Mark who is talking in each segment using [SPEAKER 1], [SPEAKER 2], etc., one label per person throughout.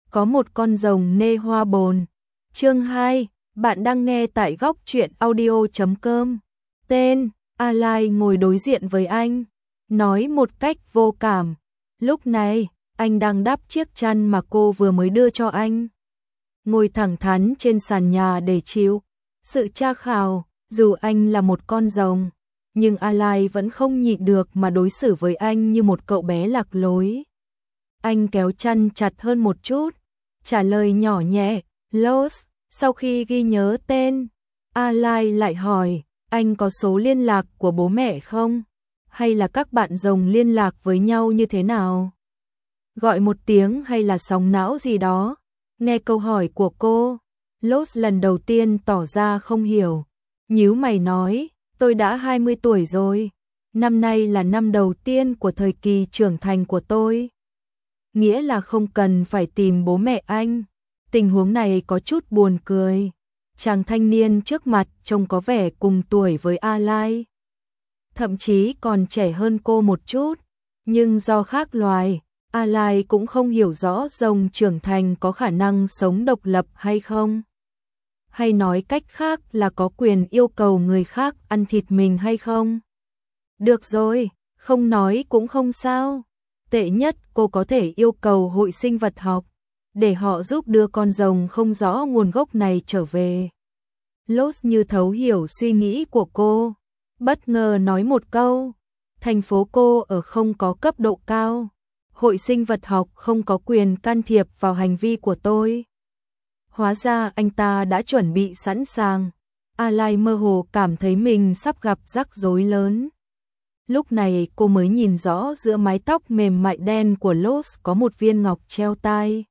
[SPEAKER 1] có một con rồng nê hoa bồn. Chương 2, bạn đang nghe tại góc truyện audio.com. Tên, Alai ngồi đối diện với anh, nói một cách vô cảm. Lúc này, anh đang đắp chiếc chăn mà cô vừa mới đưa cho anh. Ngồi thẳng thắn trên sàn nhà để chịu sự tra khảo, dù anh là một con rồng, nhưng Alai vẫn không nhịn được mà đối xử với anh như một cậu bé lạc lối. Anh kéo chăn chặt hơn một chút, trả lời nhỏ nhẹ, Los. Sau khi ghi nhớ tên, Alai lại hỏi, anh có số liên lạc của bố mẹ không? Hay là các bạn rồng liên lạc với nhau như thế nào? Gọi một tiếng hay là sóng não gì đó? Nghe câu hỏi của cô, Los lần đầu tiên tỏ ra không hiểu. Nhíu mày nói, tôi đã 20 tuổi rồi. Năm nay là năm đầu tiên của thời kỳ trưởng thành của tôi. Nghĩa là không cần phải tìm bố mẹ anh. Tình huống này có chút buồn cười. Chàng thanh niên trước mặt trông có vẻ cùng tuổi với Alai. Thậm chí còn trẻ hơn cô một chút. Nhưng do khác loài, Alai cũng không hiểu rõ rồng trưởng thành có khả năng sống độc lập hay không. Hay nói cách khác là có quyền yêu cầu người khác ăn thịt mình hay không. Được rồi, không nói cũng không sao. Tệ nhất cô có thể yêu cầu hội sinh vật học, để họ giúp đưa con rồng không rõ nguồn gốc này trở về. Los như thấu hiểu suy nghĩ của cô, bất ngờ nói một câu, thành phố cô ở không có cấp độ cao, hội sinh vật học không có quyền can thiệp vào hành vi của tôi. Hóa ra anh ta đã chuẩn bị sẵn sàng. Alai mơ hồ cảm thấy mình sắp gặp rắc rối lớn. Lúc này cô mới nhìn rõ giữa mái tóc mềm mại đen của Los có một viên ngọc treo tai.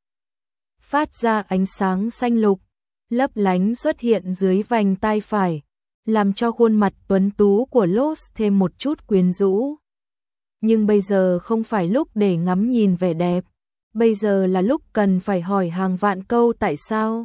[SPEAKER 1] Phát ra ánh sáng xanh lục, lấp lánh xuất hiện dưới vành tai phải, làm cho khuôn mặt tuấn tú của Los thêm một chút quyến rũ. Nhưng bây giờ không phải lúc để ngắm nhìn vẻ đẹp, bây giờ là lúc cần phải hỏi hàng vạn câu tại sao.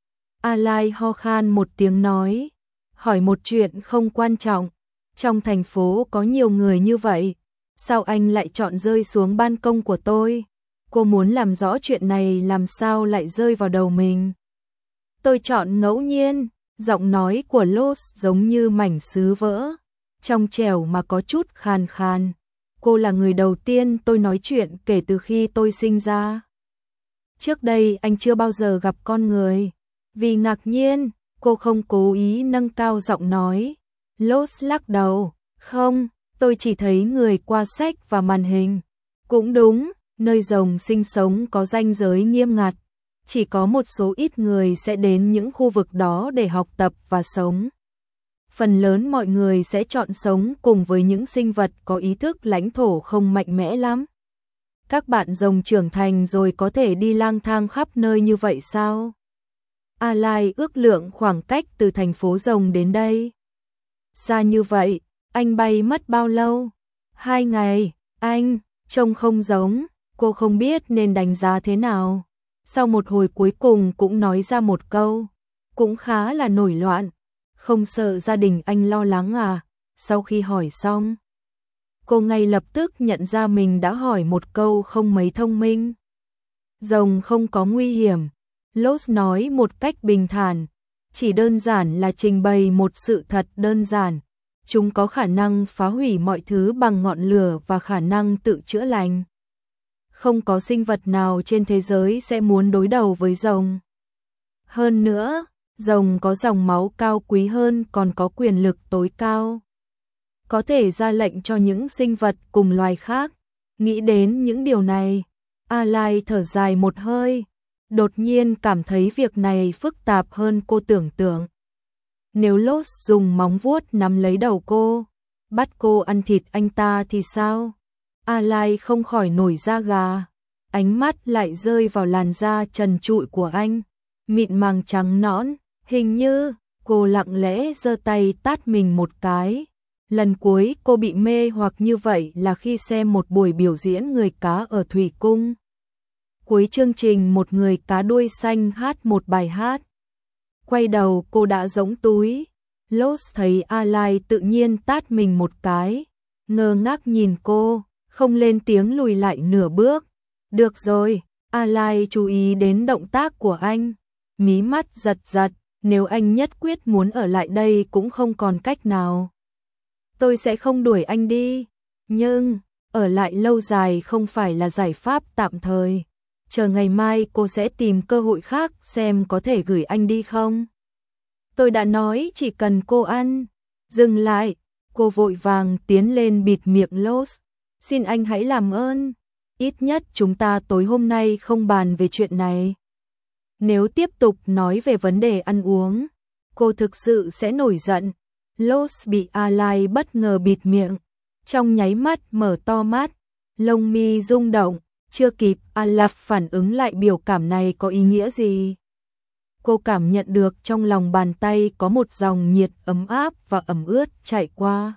[SPEAKER 1] Alai ho khan một tiếng nói, hỏi một chuyện không quan trọng. Trong thành phố có nhiều người như vậy, sao anh lại chọn rơi xuống ban công của tôi? Cô muốn làm rõ chuyện này làm sao lại rơi vào đầu mình. Tôi chọn ngẫu nhiên, giọng nói của Los giống như mảnh sứ vỡ, trong trẻo mà có chút khàn khàn. Cô là người đầu tiên tôi nói chuyện kể từ khi tôi sinh ra. Trước đây anh chưa bao giờ gặp con người. Vì ngạc nhiên, cô không cố ý nâng cao giọng nói. Los lắc đầu, không, tôi chỉ thấy người qua sách và màn hình. Cũng đúng, nơi rồng sinh sống có ranh giới nghiêm ngặt. Chỉ có một số ít người sẽ đến những khu vực đó để học tập và sống. Phần lớn mọi người sẽ chọn sống cùng với những sinh vật có ý thức lãnh thổ không mạnh mẽ lắm. Các bạn rồng trưởng thành rồi có thể đi lang thang khắp nơi như vậy sao? Alai ước lượng khoảng cách từ thành phố rồng đến đây. Xa như vậy, anh bay mất bao lâu? 2 ngày, anh, trông không giống, cô không biết nên đánh giá thế nào. Sau một hồi cuối cùng cũng nói ra một câu, cũng khá là nổi loạn. Không sợ gia đình anh lo lắng à? Sau khi hỏi xong, cô ngay lập tức nhận ra mình đã hỏi một câu không mấy thông minh. Rồng không có nguy hiểm, Los nói một cách bình thản, chỉ đơn giản là trình bày một sự thật đơn giản. Chúng có khả năng phá hủy mọi thứ bằng ngọn lửa và khả năng tự chữa lành. Không có sinh vật nào trên thế giới sẽ muốn đối đầu với rồng. Hơn nữa, rồng có dòng máu cao quý hơn còn có quyền lực tối cao. Có thể ra lệnh cho những sinh vật cùng loài khác. Nghĩ đến những điều này, Alai thở dài một hơi. Đột nhiên cảm thấy việc này phức tạp hơn cô tưởng tượng. Nếu Los dùng móng vuốt nắm lấy đầu cô, bắt cô ăn thịt anh ta thì sao? Alai không khỏi nổi da gà. Ánh mắt lại rơi vào làn da trần trụi của anh, mịn màng trắng nõn. Hình như cô lặng lẽ giơ tay tát mình một cái. Lần cuối cô bị mê hoặc như vậy là khi xem một buổi biểu diễn người cá ở Thủy Cung. Cuối chương trình một người cá đuôi xanh hát một bài hát. Quay đầu cô đã giống túi. Los thấy Alai tự nhiên tát mình một cái, ngơ ngác nhìn cô, không lên tiếng lùi lại nửa bước. Được rồi, Alai chú ý đến động tác của anh, mí mắt giật giật, nếu anh nhất quyết muốn ở lại đây cũng không còn cách nào. Tôi sẽ không đuổi anh đi, nhưng ở lại lâu dài không phải là giải pháp tạm thời. Chờ ngày mai cô sẽ tìm cơ hội khác xem có thể gửi anh đi không. Tôi đã nói chỉ cần cô ăn. Dừng lại, cô vội vàng tiến lên bịt miệng Los. Xin anh hãy làm ơn. Ít nhất chúng ta tối hôm nay không bàn về chuyện này. Nếu tiếp tục nói về vấn đề ăn uống, cô thực sự sẽ nổi giận. Los bị Alai bất ngờ bịt miệng. Trong nháy mắt mở to mắt, lông mi rung động, chưa kịp Alaf phản ứng lại biểu cảm này có ý nghĩa gì. Cô cảm nhận được trong lòng bàn tay có một dòng nhiệt ấm áp và ẩm ướt chảy qua.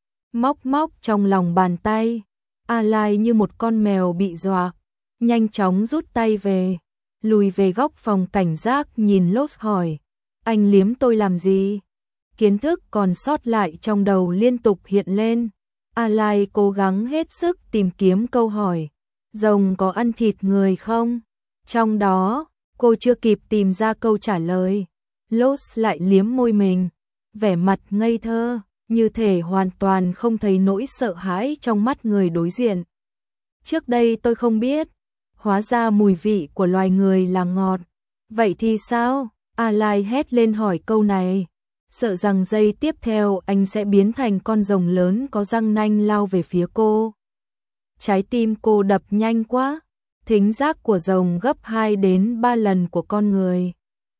[SPEAKER 1] Móc móc trong lòng bàn tay, Alai như một con mèo bị dọa, nhanh chóng rút tay về, lùi về góc phòng cảnh giác nhìn Los hỏi, anh liếm tôi làm gì? Kiến thức còn sót lại trong đầu liên tục hiện lên. Alai cố gắng hết sức tìm kiếm câu hỏi, rồng có ăn thịt người không? Trong đó, cô chưa kịp tìm ra câu trả lời. Los lại liếm môi mình, vẻ mặt ngây thơ, như thể hoàn toàn không thấy nỗi sợ hãi trong mắt người đối diện. Trước đây tôi không biết, hóa ra mùi vị của loài người là ngọt. Vậy thì sao? Alai hét lên hỏi câu này, sợ rằng giây tiếp theo anh sẽ biến thành con rồng lớn có răng nanh lao về phía cô. Trái tim cô đập nhanh quá, thính giác của rồng gấp 2 đến 3 lần của con người.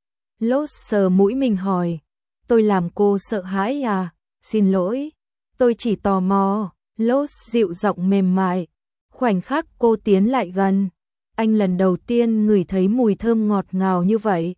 [SPEAKER 1] Los sờ mũi mình hỏi, tôi làm cô sợ hãi à? Xin lỗi, tôi chỉ tò mò. Los dịu giọng mềm mại. Khoảnh khắc cô tiến lại gần, anh lần đầu tiên ngửi thấy mùi thơm ngọt ngào như vậy.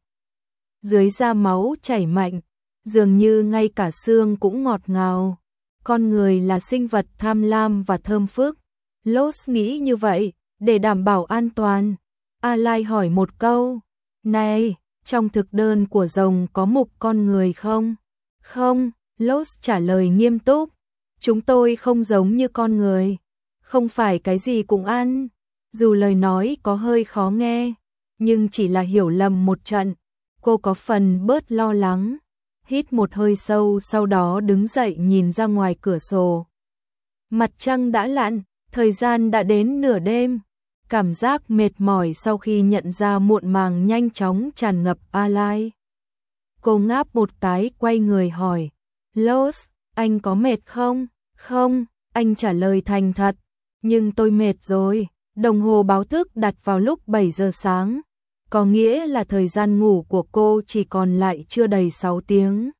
[SPEAKER 1] Dưới da máu chảy mạnh, dường như ngay cả xương cũng ngọt ngào. Con người là sinh vật tham lam và thơm phức. Los nghĩ như vậy, để đảm bảo an toàn. Alai hỏi một câu, này, trong thực đơn của rồng có mục con người không? Không, Los trả lời nghiêm túc, chúng tôi không giống như con người, không phải cái gì cũng ăn. Dù lời nói có hơi khó nghe, nhưng chỉ là hiểu lầm một trận, cô có phần bớt lo lắng. Hít một hơi sâu sau đó đứng dậy nhìn ra ngoài cửa sổ. Mặt trăng đã lặn, thời gian đã đến nửa đêm. Cảm giác mệt mỏi sau khi nhận ra muộn màng nhanh chóng tràn ngập Alai. Cô ngáp một cái quay người hỏi, Los, anh có mệt không? Không, anh trả lời thành thật, nhưng tôi mệt rồi. Đồng hồ báo thức đặt vào lúc 7 giờ sáng, có nghĩa là thời gian ngủ của cô chỉ còn lại chưa đầy 6 tiếng.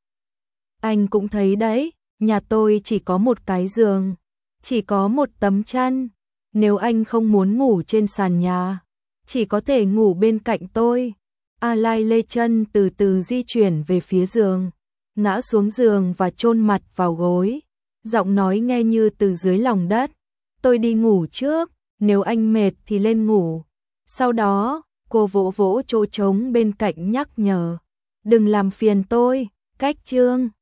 [SPEAKER 1] Anh cũng thấy đấy, nhà tôi chỉ có một cái giường, chỉ có một tấm chăn. Nếu anh không muốn ngủ trên sàn nhà, chỉ có thể ngủ bên cạnh tôi. Alai lê chân từ từ di chuyển về phía giường, ngã xuống giường và chôn mặt vào gối. Giọng nói nghe như từ dưới lòng đất. Tôi đi ngủ trước, nếu anh mệt thì lên ngủ. Sau đó, cô vỗ vỗ chỗ trống bên cạnh nhắc nhở. Đừng làm phiền tôi, cách chương.